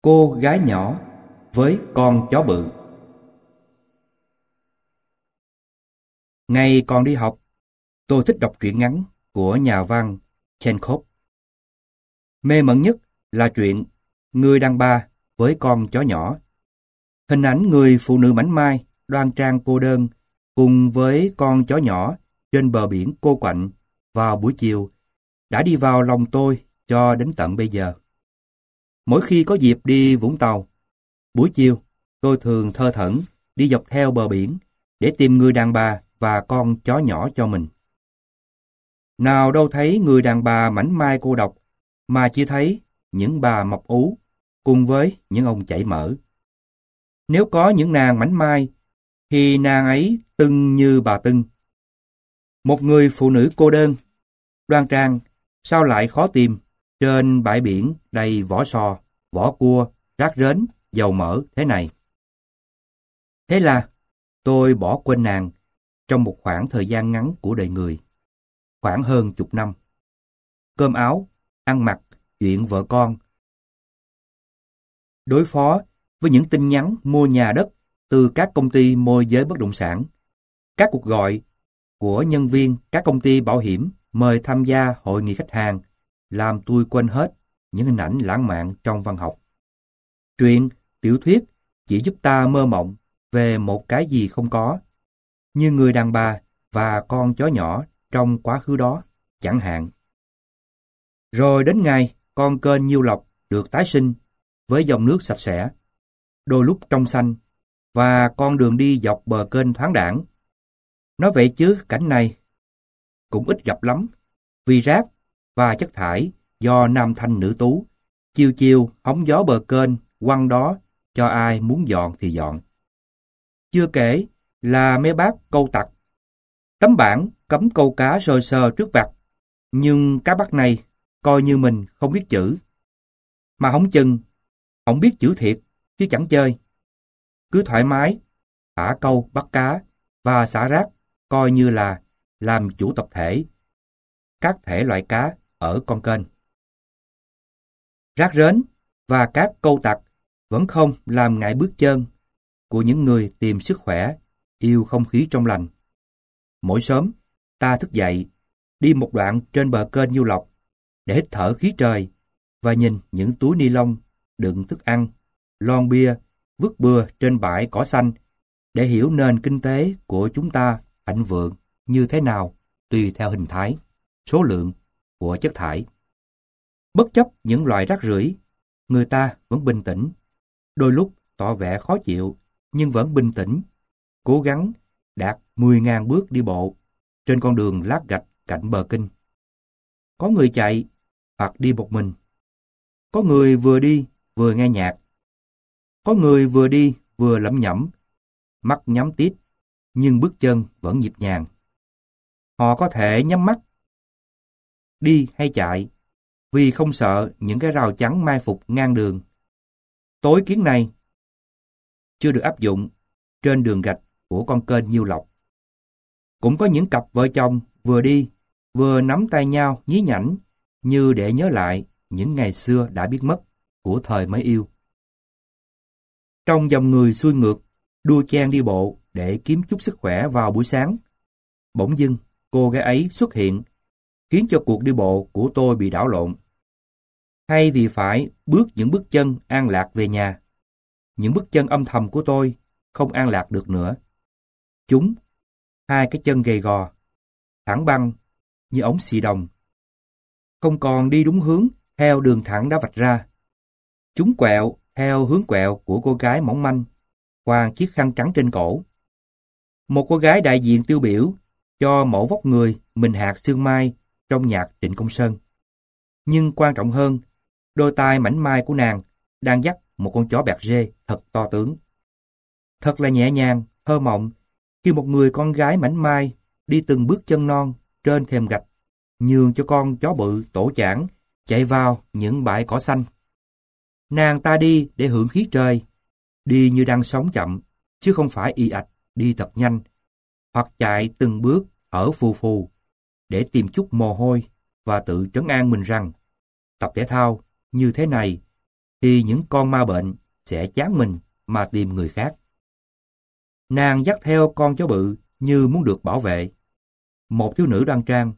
Cô gái nhỏ với con chó bự. Ngày còn đi học, tôi thích đọc truyện ngắn của nhà văn Chekhov. Mê mẩn nhất là truyện Người đàn bà với con chó nhỏ. Hình ảnh người phụ nữ mảnh mai, đoan trang cô đơn cùng với con chó nhỏ trên bờ biển cô quạnh vào buổi chiều đã đi vào lòng tôi cho đến tận bây giờ. Mỗi khi có dịp đi Vũng Tàu, buổi chiều tôi thường thơ thẩn đi dọc theo bờ biển để tìm người đàn bà và con chó nhỏ cho mình. Nào đâu thấy người đàn bà mảnh mai cô độc, mà chỉ thấy những bà mập ú cùng với những ông chảy mỡ. Nếu có những nàng mảnh mai, thì nàng ấy tưng như bà Tưng. Một người phụ nữ cô đơn, đoan trang, sao lại khó tìm trên bãi biển đầy vỏ sò, vỏ cua, rác rến, dầu mỡ thế này. Thế là tôi bỏ quên nàng trong một khoảng thời gian ngắn của đời người, khoảng hơn chục năm. Cơm áo, ăn mặc, chuyện vợ con. Đối phó với những tin nhắn mua nhà đất từ các công ty môi giới bất động sản, các cuộc gọi của nhân viên các công ty bảo hiểm mời tham gia hội nghị khách hàng, làm tôi quên hết những hình ảnh lãng mạn trong văn học. Truyện, tiểu thuyết chỉ giúp ta mơ mộng về một cái gì không có, như người đàn bà và con chó nhỏ trong quá khứ đó, chẳng hạn. Rồi đến ngày con kênh Nhiêu Lộc được tái sinh với dòng nước sạch sẽ, đôi lúc trong xanh, và con đường đi dọc bờ kênh thoáng đãng. Nói vậy chứ cảnh này cũng ít gặp lắm, vì rác và chất thải do nam thanh nữ tú chiều chiều hóng gió bờ kênh quăng đó cho ai muốn dọn thì dọn. Chưa kể là mấy bác câu tặc, tấm bảng cấm câu cá sờ sờ trước vặt, nhưng các bác này coi như mình không biết chữ, mà hổng chừng không biết chữ thiệt chứ chẳng chơi. Cứ thoải mái thả câu bắt cá và xả rác, coi như là làm chủ tập thể các thể loại cá ở con kênh. Rác rến và các câu tặc vẫn không làm ngại bước chân của những người tìm sức khỏe, yêu không khí trong lành. Mỗi sớm, ta thức dậy, đi một đoạn trên bờ kênh Nhiêu Lộc để hít thở khí trời và nhìn những túi ni lông đựng thức ăn, lon bia vứt bừa trên bãi cỏ xanh, để hiểu nền kinh tế của chúng ta thịnh vượng như thế nào tùy theo hình thái, số lượng của chất thải. Bất chấp những loại rác rưởi, người ta vẫn bình tĩnh, đôi lúc tỏ vẻ khó chịu nhưng vẫn bình tĩnh, cố gắng đạt 10.000 bước đi bộ trên con đường lát gạch cạnh bờ kinh. Có người chạy hoặc đi một mình, có người vừa đi vừa nghe nhạc, có người vừa đi vừa lẩm nhẩm, mắt nhắm tít nhưng bước chân vẫn nhịp nhàng. Họ có thể nhắm mắt đi hay chạy vì không sợ những cái rào chắn mai phục ngang đường. Tối kiến này chưa được áp dụng trên đường gạch của con kênh Nhiêu Lộc. Cũng có những cặp vợ chồng vừa đi vừa nắm tay nhau nhí nhảnh, như để nhớ lại những ngày xưa đã biết mất của thời mới yêu. Trong dòng người xuôi ngược đua chen đi bộ để kiếm chút sức khỏe vào buổi sáng, bỗng dưng cô gái ấy xuất hiện, khiến cho cuộc đi bộ của tôi bị đảo lộn. Thay vì phải bước những bước chân an lạc về nhà, những bước chân âm thầm của tôi không an lạc được nữa. Chúng, hai cái chân gầy gò, thẳng băng như ống xì đồng, không còn đi đúng hướng theo đường thẳng đã vạch ra. Chúng quẹo theo hướng quẹo của cô gái mỏng manh, quàng chiếc khăn trắng trên cổ. Một cô gái đại diện tiêu biểu cho mẫu vóc người mình hạt xương mai trong nhạc Trịnh Công Sơn. Nhưng quan trọng hơn, đôi tai mảnh mai của nàng đang dắt một con chó Berger thật to tướng. Thật là nhẹ nhàng, thơ mộng khi một người con gái mảnh mai đi từng bước chân non trên thềm gạch, nhường cho con chó bự tổ chảng chạy vào những bãi cỏ xanh. Nàng ta đi để hưởng khí trời, đi như đang sống chậm, chứ không phải ì ạch đi thật nhanh, hoặc chạy từng bước thở phù phù để tìm chút mồ hôi và tự trấn an mình rằng tập thể thao như thế này thì những con ma bệnh sẽ chán mình mà tìm người khác. Nàng dắt theo con chó bự như muốn được bảo vệ. Một thiếu nữ đoan trang.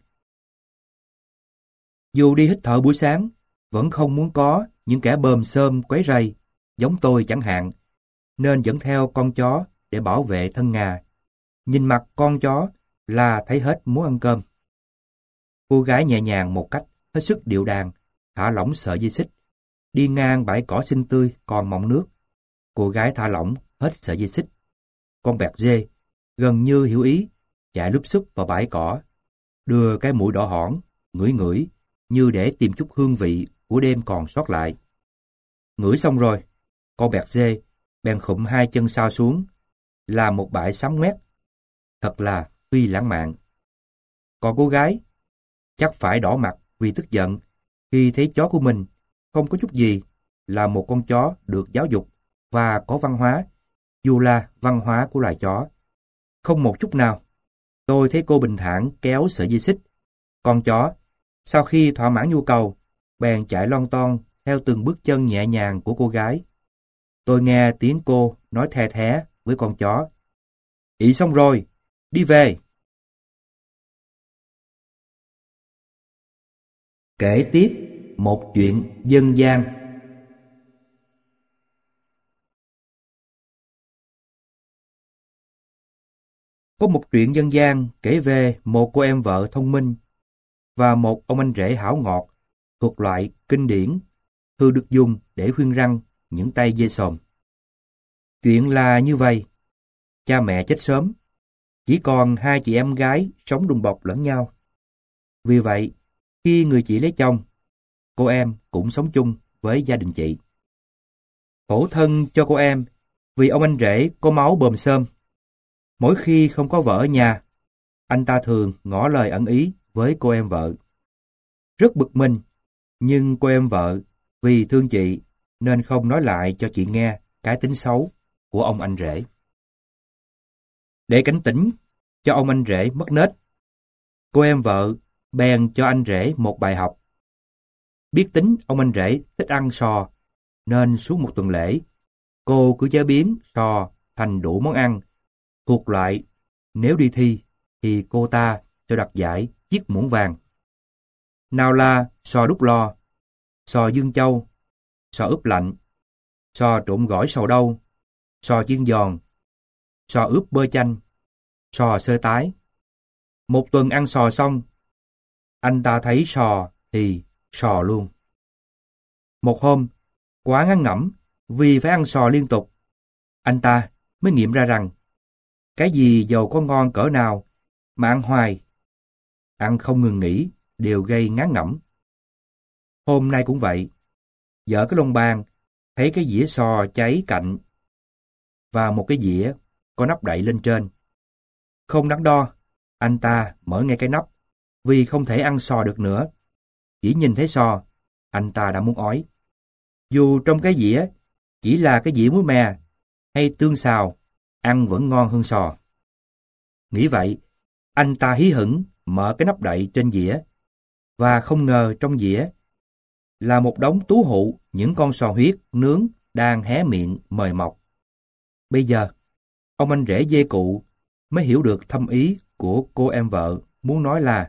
Dù đi hít thở buổi sáng, vẫn không muốn có những kẻ bờm xơm quấy rầy, giống tôi chẳng hạn, nên dẫn theo con chó để bảo vệ thân ngà. Nhìn mặt con chó là thấy hết muốn ăn cơm. Cô gái nhẹ nhàng một cách hết sức điệu đàng, thả lỏng sợi dây xích. Đi ngang bãi cỏ xinh tươi còn mọng nước. Cô gái thả lỏng hết sợi dây xích. Con bẹt dê gần như hiểu ý, chạy lúp xúp vào bãi cỏ, đưa cái mũi đỏ hỏn, ngửi ngửi như để tìm chút hương vị của đêm còn sót lại. Ngửi xong rồi, con bẹt dê bèn khụm hai chân sau xuống, làm một bãi xám ngoét. Thật là phi lãng mạn. Còn cô gái chắc phải đỏ mặt vì tức giận khi thấy chó của mình không có chút gì là một con chó được giáo dục và có văn hóa, dù là văn hóa của loài chó. Không một chút nào. Tôi thấy cô bình thản kéo sợi dây xích. Con chó, sau khi thỏa mãn nhu cầu, bèn chạy lon ton theo từng bước chân nhẹ nhàng của cô gái. Tôi nghe tiếng cô nói the thé với con chó. Ị xong rồi, đi về. Kể tiếp một chuyện dân gian. Có một chuyện dân gian kể về một cô em vợ thông minh và một ông anh rể hảo ngọt thuộc loại kinh điển, thường được dùng để khuyên răn những tay dê sòm. Chuyện là như vậy. Cha mẹ chết sớm, chỉ còn hai chị em gái sống đùm bọc lẫn nhau. Vì vậy, khi người chị lấy chồng, cô em cũng sống chung với gia đình chị. Khổ thân cho cô em vì ông anh rể có máu bờm xơm. Mỗi khi không có vợ ở nhà, anh ta thường ngỏ lời ẩn ý với cô em vợ. Rất bực mình, nhưng cô em vợ vì thương chị nên không nói lại cho chị nghe cái tính xấu của ông anh rể. Để cảnh tỉnh cho ông anh rể mất nết, cô em vợ bèn cho anh rể một bài học. Biết tính ông anh rể thích ăn sò, nên suốt một tuần lễ, cô cứ chế biến sò thành đủ món ăn, thuộc loại nếu đi thi thì cô ta cho đoạt giải chiếc muỗng vàng. Nào là sò đút lò, sò dương châu, sò ướp lạnh, sò trộn gỏi sầu đâu, sò chiên giòn, sò ướp bơ chanh, sò sơ tái. Một tuần ăn sò xong, anh ta thấy sò thì sò luôn. Một hôm, quá ngán ngẩm vì phải ăn sò liên tục, anh ta mới nghiệm ra rằng cái gì dầu có ngon cỡ nào mà ăn hoài, ăn không ngừng nghỉ đều gây ngán ngẩm. Hôm nay cũng vậy, vợ cái lông bàn thấy cái dĩa sò cháy cạnh và một cái dĩa có nắp đậy lên trên. Không đắn đo, anh ta mở ngay cái nắp vì không thể ăn sò được nữa. Chỉ nhìn thấy sò, anh ta đã muốn ói. Dù trong cái dĩa chỉ là cái dĩa muối mè hay tương xào, ăn vẫn ngon hơn sò. Nghĩ vậy, anh ta hí hửng mở cái nắp đậy trên dĩa và không ngờ trong dĩa là một đống tú hụ những con sò huyết nướng đang hé miệng mời mọc. Bây giờ, ông anh rể dê cụ mới hiểu được thâm ý của cô em vợ muốn nói là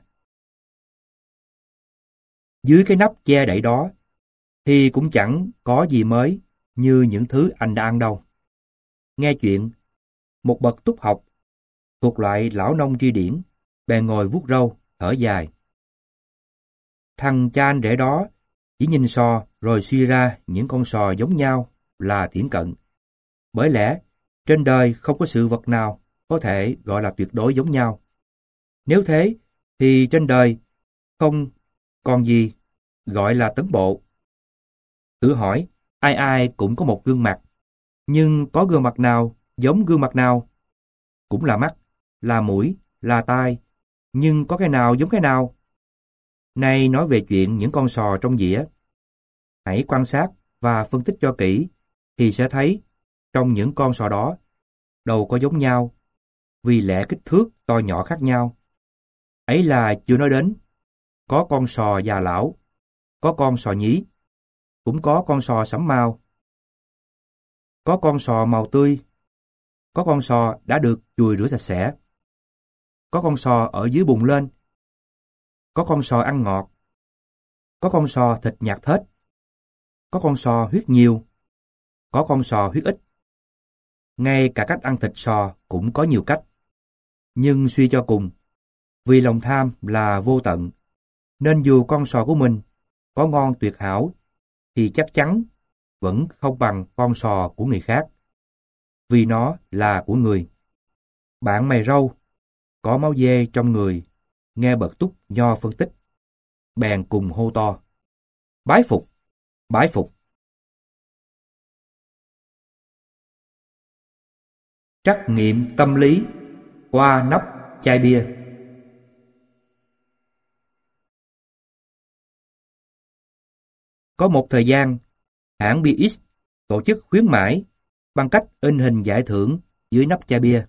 dưới cái nắp che đậy đó thì cũng chẳng có gì mới như những thứ anh đã ăn đâu. Nghe chuyện, một bậc túc học thuộc loại lão nông tri điển bèn ngồi vuốt râu thở dài. Thằng cha anh rể đó chỉ nhìn sò rồi suy ra những con sò giống nhau là thiển cận. Bởi lẽ trên đời không có sự vật nào có thể gọi là tuyệt đối giống nhau. Nếu thế thì trên đời không còn gì gọi là tấn bộ. Thử hỏi, ai ai cũng có một gương mặt, nhưng có gương mặt nào giống gương mặt nào? Cũng là mắt, là mũi, là tai, nhưng có cái nào giống cái nào? Nay nói về chuyện những con sò trong dĩa. Hãy quan sát và phân tích cho kỹ thì sẽ thấy trong những con sò đó đâu có giống nhau vì lẽ kích thước to nhỏ khác nhau. Ấy là chưa nói đến có con sò già lão, có con sò nhí, cũng có con sò sẫm màu. Có con sò màu tươi. Có con sò đã được chùi rửa sạch sẽ. Có con sò ở dưới bùn lên. Có con sò ăn ngọt. Có con sò thịt nhạt thết. Có con sò huyết nhiều. Có con sò huyết ít. Ngay cả cách ăn thịt sò cũng có nhiều cách. Nhưng suy cho cùng, vì lòng tham là vô tận, nên dù con sò của mình có ngon tuyệt hảo, thì chắc chắn vẫn không bằng con sò của người khác, vì nó là của người. Bạn mày râu, có máu dê trong người, nghe Bật Túc Nho phân tích, bèn cùng hô to: Bái phục! Bái phục! Trắc nghiệm tâm lý qua nắp chai bia. Có một thời gian, hãng bia X tổ chức khuyến mãi bằng cách in hình giải thưởng dưới nắp chai bia.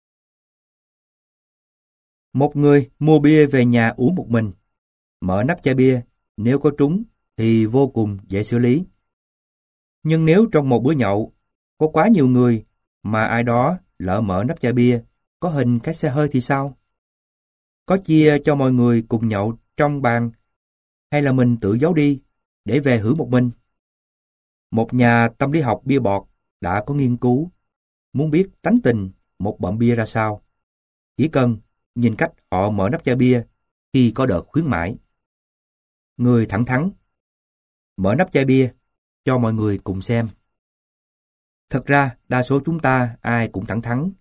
Một người mua bia về nhà uống một mình, mở nắp chai bia, nếu có trúng thì vô cùng dễ xử lý. Nhưng nếu trong một bữa nhậu có quá nhiều người mà ai đó lỡ mở nắp chai bia có hình cái xe hơi thì sao? Có chia cho mọi người cùng nhậu trong bàn, hay là mình tự giấu đi để về hưởng một mình? Một nhà tâm lý học bia bọt đã có nghiên cứu, muốn biết tánh tình một bậm bia ra sao, chỉ cần nhìn cách họ mở nắp chai bia khi có đợt khuyến mãi. Người thẳng thắn mở nắp chai bia cho mọi người cùng xem. Thật ra đa số chúng ta ai cũng thẳng thắn.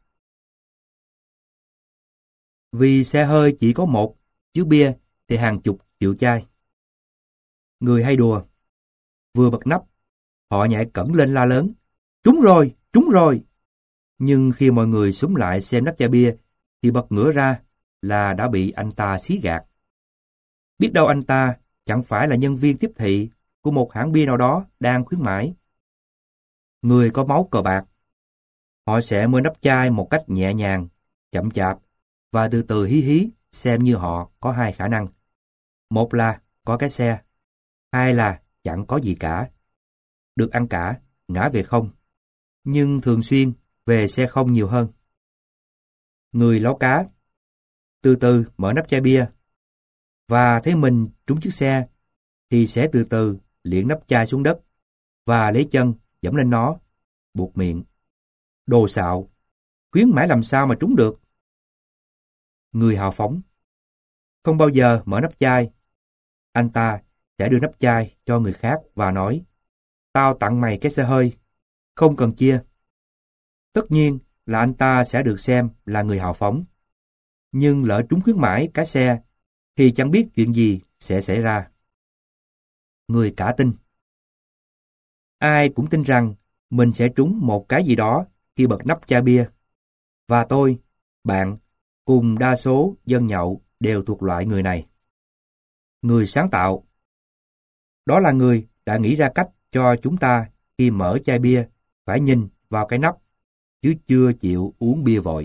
Vì xe hơi chỉ có một, chứ bia thì hàng chục triệu chai. Người hay đùa, vừa bật nắp, họ nhảy cẫng lên la lớn: Trúng rồi, trúng rồi! Nhưng khi mọi người xúm lại xem nắp chai bia thì bật ngửa ra là đã bị anh ta xí gạt. Biết đâu anh ta chẳng phải là nhân viên tiếp thị của một hãng bia nào đó đang khuyến mãi. Người có máu cờ bạc, họ sẽ mở nắp chai một cách nhẹ nhàng, chậm chạp và từ từ hí hí, xem như họ có hai khả năng. Một là có cái xe, hai là chẳng có gì cả. Được ăn cả, ngã về không, nhưng thường xuyên về xe không nhiều hơn. Người láo cá, từ từ mở nắp chai bia, và thấy mình trúng chiếc xe, thì sẽ từ từ liệng nắp chai xuống đất, và lấy chân giẫm lên nó, buột miệng: Đồ xạo, khuyến mãi làm sao mà trúng được? Người hào phóng, không bao giờ mở nắp chai. Anh ta sẽ đưa nắp chai cho người khác và nói: Tao tặng mày cái xe hơi, không cần chia. Tất nhiên là anh ta sẽ được xem là người hào phóng. Nhưng lỡ trúng khuyến mãi cái xe, thì chẳng biết chuyện gì sẽ xảy ra. Người cả tin, ai cũng tin rằng mình sẽ trúng một cái gì đó khi bật nắp chai bia. Và tôi, bạn, cùng đa số dân nhậu đều thuộc loại người này. Người sáng tạo, đó là người đã nghĩ ra cách cho chúng ta khi mở chai bia phải nhìn vào cái nắp, chứ chưa chịu uống bia vội.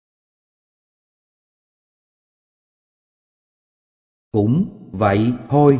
Cũng vậy thôi.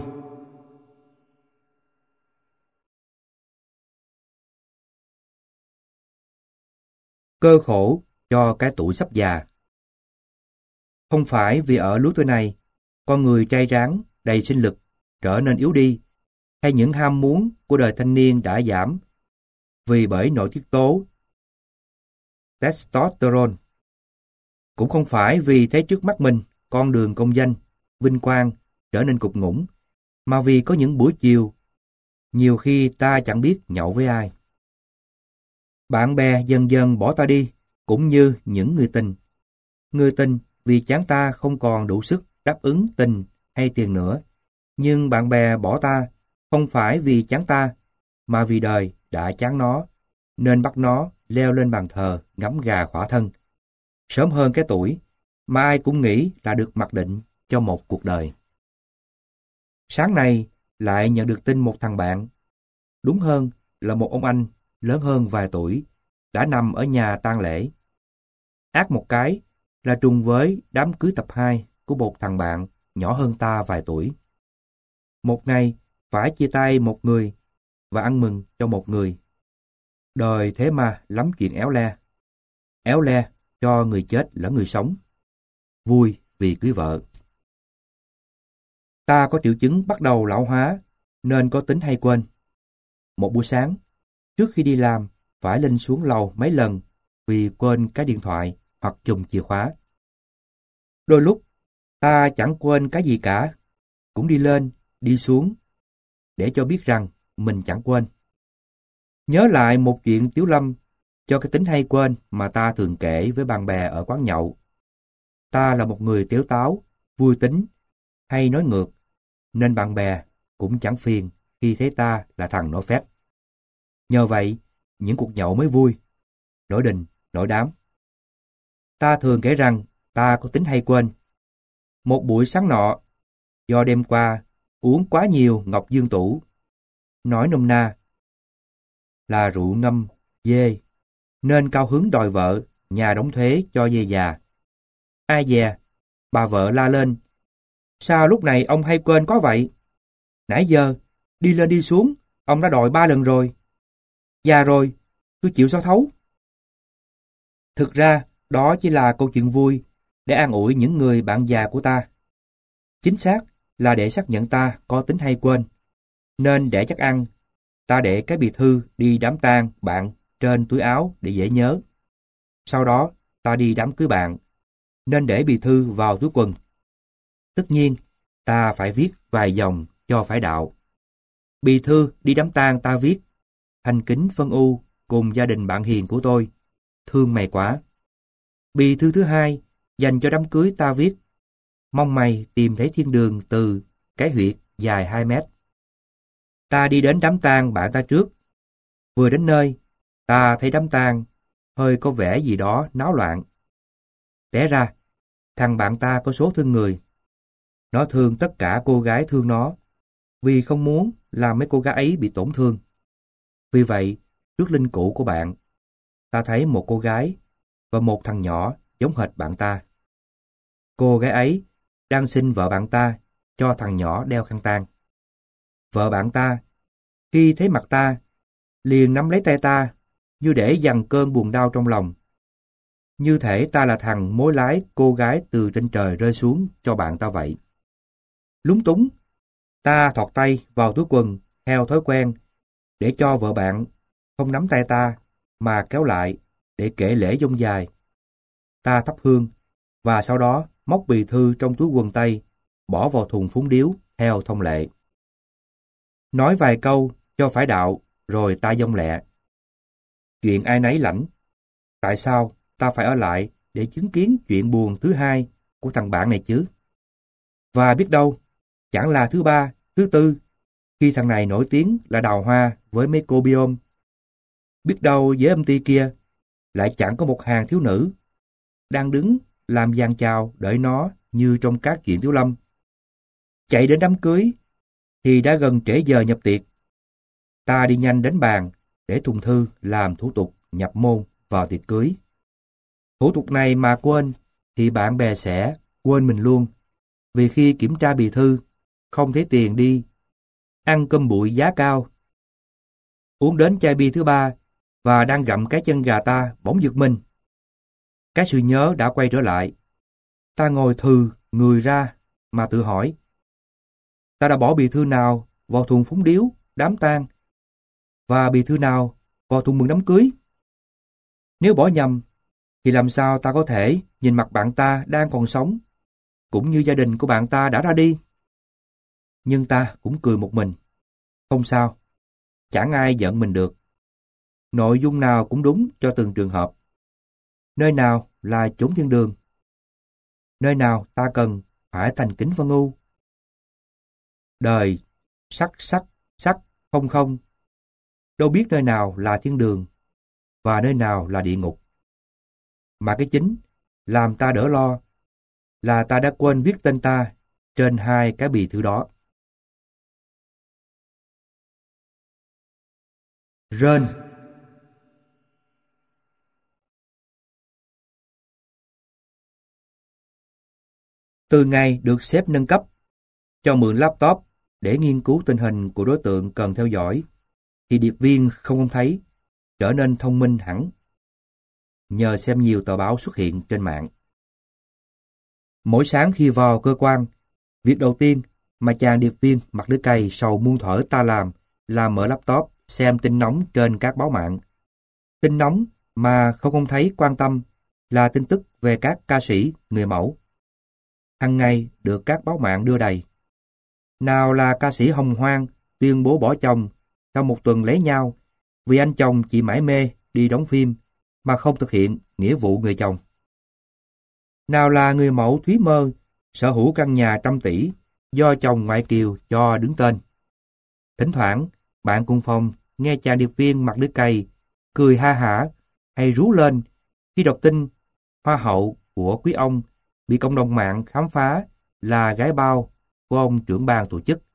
Cơ khổ cho cái tuổi sắp già. Không phải vì ở lứa tuổi này, con người trai tráng, đầy sinh lực, trở nên yếu đi, hay những ham muốn của đời thanh niên đã giảm, vì bởi nội tiết tố testosterone. Cũng không phải vì thấy trước mắt mình con đường công danh, vinh quang trở nên cục ngủng, mà vì có những buổi chiều, nhiều khi ta chẳng biết nhậu với ai. Bạn bè dần dần bỏ ta đi, cũng như những người tình. Người tình vì chán ta không còn đủ sức đáp ứng tình hay tiền nữa. Nhưng bạn bè bỏ ta không phải vì chán ta, mà vì đời đã chán nó, nên bắt nó leo lên bàn thờ ngắm gà khỏa thân. Sớm hơn cái tuổi mà ai cũng nghĩ là được mặc định cho một cuộc đời. Sáng nay lại nhận được tin một thằng bạn, đúng hơn là một ông anh lớn hơn vài tuổi, đã nằm ở nhà tang lễ. Ác một cái là trùng với đám cưới tập 2 của một thằng bạn nhỏ hơn ta vài tuổi. Một ngày phải chia tay một người và ăn mừng cho một người. Đời thế mà lắm chuyện éo le. Éo le cho người chết lẫn người sống. Vui vì cưới vợ. Ta có triệu chứng bắt đầu lão hóa, nên có tính hay quên. Một buổi sáng, trước khi đi làm, phải lên xuống lầu mấy lần vì quên cái điện thoại hoặc chùm chìa khóa. Đôi lúc, ta chẳng quên cái gì cả, cũng đi lên, đi xuống, để cho biết rằng mình chẳng quên. Nhớ lại một chuyện Tiếu Lâm cho cái tính hay quên mà ta thường kể với bạn bè ở quán nhậu. Ta là một người tếu táo, vui tính, hay nói ngược, nên bạn bè cũng chẳng phiền khi thấy ta là thằng nói phét. Nhờ vậy, những cuộc nhậu mới vui, nổi đình, nổi đám. Ta thường kể rằng ta có tính hay quên. Một buổi sáng nọ, do đêm qua uống quá nhiều ngọc dương tủ, nói nôm na là rượu ngâm dê, nên cao hứng đòi vợ nhà đóng thuế cho dê già. Ai dè, bà vợ la lên: sao lúc này ông hay quên có vậy? Nãy giờ, đi lên đi xuống, ông đã đòi 3 lần rồi. Già rồi, tôi chịu sao thấu. Thực ra, đó chỉ là câu chuyện vui để an ủi những người bạn già của ta. Chính xác là để xác nhận ta có tính hay quên. Nên để chắc ăn, ta để cái bì thư đi đám tang bạn trên túi áo để dễ nhớ. Sau đó, ta đi đám cưới bạn, nên để bì thư vào túi quần. Tất nhiên, ta phải viết vài dòng cho phải đạo. Bì thư đi đám tang ta viết: thành kính phân ưu cùng gia đình bạn hiền của tôi, thương mày quá. Bì thư thứ hai dành cho đám cưới ta viết: mong mày tìm thấy thiên đường từ cái huyệt dài 2 mét. Ta đi đến đám tang bạn ta trước. Vừa đến nơi, ta thấy đám tang hơi có vẻ gì đó náo loạn. Té ra, thằng bạn ta có số thương người. Nó thương tất cả cô gái thương nó, vì không muốn làm mấy cô gái ấy bị tổn thương. Vì vậy, trước linh cữu của bạn, ta thấy một cô gái và một thằng nhỏ giống hệt bạn ta. Cô gái ấy đang xin vợ bạn ta cho thằng nhỏ đeo khăn tang. Vợ bạn ta, khi thấy mặt ta, liền nắm lấy tay ta như để dằn cơn buồn đau trong lòng. Như thể ta là thằng mối lái cô gái từ trên trời rơi xuống cho bạn ta vậy. Lúng túng, ta thọt tay vào túi quần theo thói quen để cho vợ bạn không nắm tay ta mà kéo lại để kể lễ dông dài. Ta thắp hương và sau đó móc bì thư trong túi quần tây, bỏ vào thùng phúng điếu theo thông lệ. Nói vài câu cho phải đạo rồi ta dông lẹ. Chuyện ai nấy lãnh. Tại sao ta phải ở lại để chứng kiến chuyện buồn thứ hai của thằng bạn này chứ? Và biết đâu, chẳng là thứ ba, thứ tư, khi thằng này nổi tiếng là đào hoa với mấy cô biôm. Biết đâu với âm ty kia, lại chẳng có một hàng thiếu nữ đang đứng làm giàn chào đợi nó như trong các chuyện Tiếu Lâm. Chạy đến đám cưới thì đã gần trễ giờ nhập tiệc. Ta đi nhanh đến bàn để thùng thư làm thủ tục nhập môn vào tiệc cưới. Thủ tục này mà quên thì bạn bè sẽ quên mình luôn, vì khi kiểm tra bì thư không thấy tiền đi ăn cơm bụi giá cao. Uống đến chai bia thứ ba và đang gặm cái chân gà ta bỗng giật mình. Cái sự nhớ đã quay trở lại. Ta ngồi thừ người ra mà tự hỏi: ta đã bỏ bì thư nào vào thùng phúng điếu đám tang và bì thư nào vào thùng mừng đám cưới? Nếu bỏ nhầm thì làm sao ta có thể nhìn mặt bạn ta đang còn sống, cũng như gia đình của bạn ta đã ra đi? Nhưng ta cũng cười một mình. Không sao, chẳng ai giận mình được. Nội dung nào cũng đúng cho từng trường hợp. Nơi nào là chốn thiên đường? Nơi nào ta cần phải thành kính phân ưu? Đời sắc sắc sắc không không, đâu biết nơi nào là thiên đường và nơi nào là địa ngục. Mà cái chính làm ta đỡ lo là ta đã quên viết tên ta trên hai cái bì thư đó. Rên. Từ ngày được sếp nâng cấp, cho mượn laptop để nghiên cứu tình hình của đối tượng cần theo dõi, thì điệp viên không thấy trở nên thông minh hẳn nhờ xem nhiều tờ báo xuất hiện trên mạng. Mỗi sáng khi vào cơ quan, việc đầu tiên mà chàng điệp viên mặc lưỡi cày sầu muôn thuở ta làm là mở laptop xem tin nóng trên các báo mạng. Tin nóng mà không thấy quan tâm là tin tức về các ca sĩ, người mẫu. Hằng ngày được các báo mạng đưa đầy. Nào là ca sĩ Hồng Hoang tuyên bố bỏ chồng sau một tuần lấy nhau vì anh chồng chỉ mải mê đi đóng phim mà không thực hiện nghĩa vụ người chồng. Nào là người mẫu Thúy Mơ sở hữu căn nhà trăm tỷ do chồng ngoại kiều cho đứng tên. Thỉnh thoảng, bạn cùng phòng nghe chàng điệp viên mặc lưỡi cày cười ha hả hay rú lên khi đọc tin hoa hậu của quý ông bị cộng đồng mạng khám phá là gái bao của ông trưởng ban tổ chức.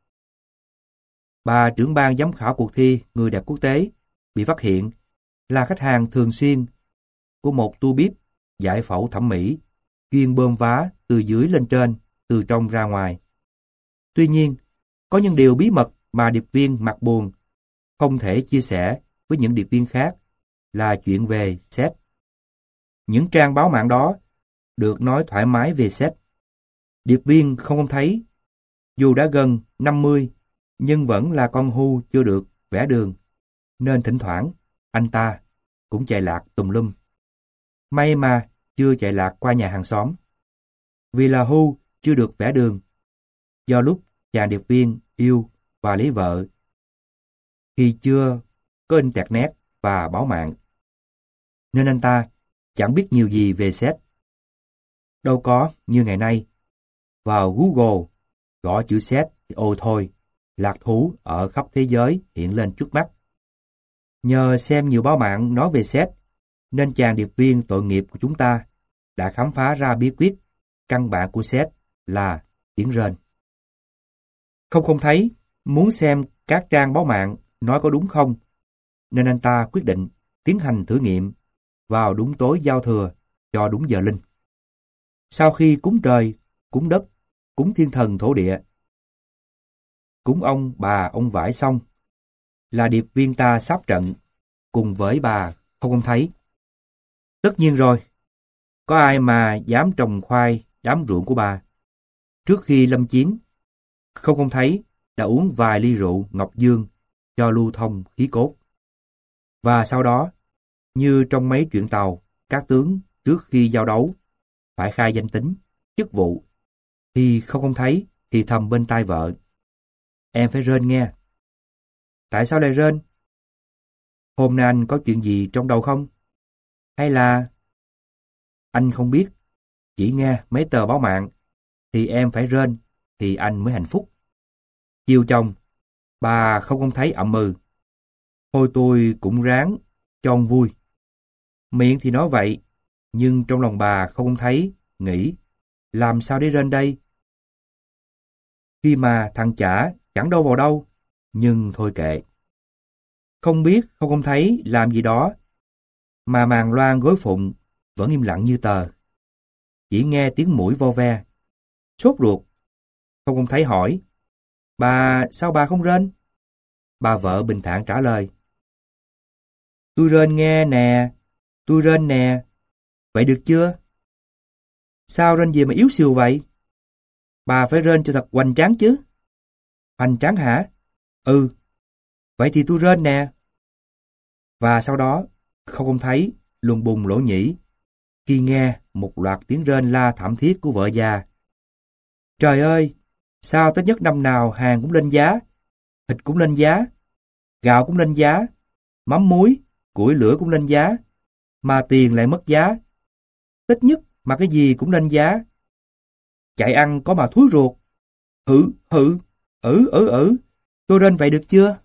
Bà trưởng ban giám khảo cuộc thi người đẹp quốc tế bị phát hiện là khách hàng thường xuyên của một tu bíp giải phẫu thẩm mỹ chuyên bơm vá từ dưới lên trên, từ trong ra ngoài. Tuy nhiên, có những điều bí mật mà điệp viên mặt buồn không thể chia sẻ với những điệp viên khác là chuyện về sếp. Những trang báo mạng đó được nói thoải mái về sếp. Điệp viên không thấy, dù đã gần 50 nhưng vẫn là con hưu chưa được vẽ đường, nên thỉnh thoảng anh ta cũng chạy lạc tùm lum. May mà chưa chạy lạc qua nhà hàng xóm. Vì là hưu chưa được vẽ đường, do lúc chàng điệp viên yêu và lấy vợ thì chưa có internet và báo mạng, nên anh ta chẳng biết nhiều gì về sếp. Đâu có như ngày nay, vào Google gõ chữ sếp thì ôi thôi, lạc thú ở khắp thế giới hiện lên trước mắt. Nhờ xem nhiều báo mạng nói về sếp, nên chàng điệp viên tội nghiệp của chúng ta đã khám phá ra bí quyết căn bản của sếp là tiếng rên. Không thấy muốn xem các trang báo mạng nói có đúng không, nên anh ta quyết định tiến hành thử nghiệm vào đúng tối giao thừa cho đúng giờ linh. Sau khi cúng trời, cúng đất, cúng thiên thần thổ địa, cúng ông bà ông vải xong, là điệp viên ta sáp trận cùng với bà không thấy. Tất nhiên rồi, có ai mà dám trồng khoai đám ruộng của bà. Trước khi lâm chiến, không thấy đã uống vài ly rượu Ngọc Dương cho lưu thông khí cốt. Và sau đó, như trong mấy chuyện tàu, các tướng trước khi giao đấu phải khai danh tính, chức vụ, thì không thấy thì thầm bên tai vợ: "Em phải rên nghe." "Tại sao lại rên? Hôm nay anh có chuyện gì trong đầu không? Hay là..." "Anh không biết, chỉ nghe mấy tờ báo mạng thì em phải rên thì anh mới hạnh phúc." Chiều chồng, bà không thấy ậm ừ: "Thôi tôi cũng ráng cho ông vui." Miệng thì nói vậy, nhưng trong lòng bà không thấy nghĩ làm sao để rên đây, khi mà thằng chả chẳng đâu vào đâu. Nhưng thôi kệ. Không biết không thấy làm gì đó mà màn loan gối phụng vẫn im lặng như tờ. Chỉ nghe tiếng mũi vo ve. Sốt ruột, không thấy hỏi: "Bà, sao bà không rên?" Bà vợ bình thản trả lời: "Tôi rên nghe nè, tôi rên nè. Vậy được chưa?" "Sao rên gì mà yếu xìu vậy? Bà phải rên cho thật hoành tráng chứ." "Hoành tráng hả? Ừ, vậy thì tôi rên nè." Và sau đó, không thấy lùng bùng lỗ nhĩ khi nghe một loạt tiếng rên la thảm thiết của vợ già. Trời ơi, sao Tết nhất năm nào hàng cũng lên giá, thịt cũng lên giá, gạo cũng lên giá, mắm muối, củi lửa cũng lên giá, mà tiền lại mất giá. Tết nhất mà cái gì cũng lên giá. Chạy ăn có mà thúi ruột. Hử, tôi rên vậy được chưa?